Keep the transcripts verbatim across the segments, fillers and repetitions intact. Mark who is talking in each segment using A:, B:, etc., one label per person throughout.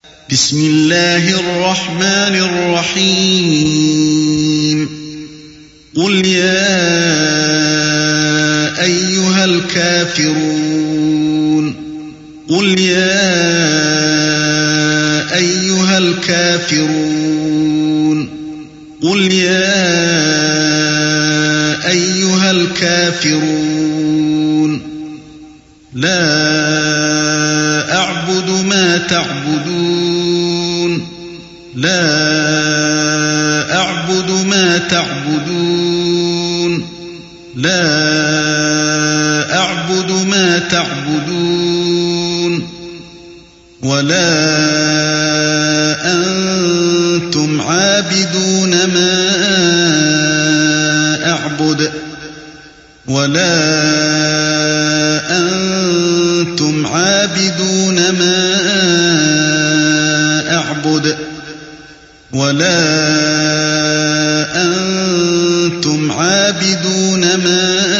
A: بسم اللہ الرحمن الرحیم قل یا ایہا الکافرون قل یا ایہا الکافرون قل یا ایہا الکافرون لا اعبد ما تعبدون لا اعبد ما تعبدون لا اعبد ما تعبدون ولا انتم عابدون ما اعبد ولا انتم عابدون ما اعبد ولا انتم عابدون ما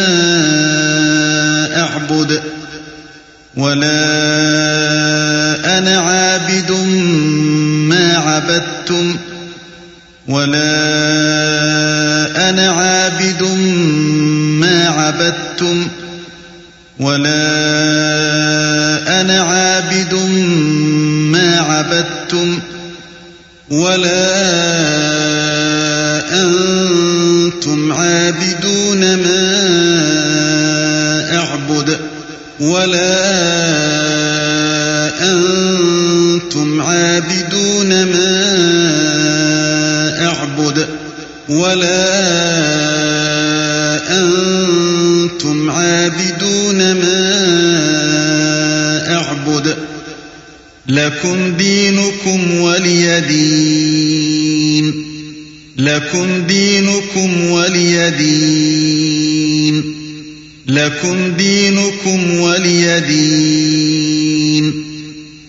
A: اعبد ولا انا عابد ما عبدتم ولا انا عابد ما عبدتم ولا انا عابد ما عبدتم ولا انتم عابدون ما اعبد ولا انتم عابدون ما اعبد ولا انتم عابدون ما اعبد لكم دينكم ولي دين لكم دينكم ولي دين لكم دينكم ولي دين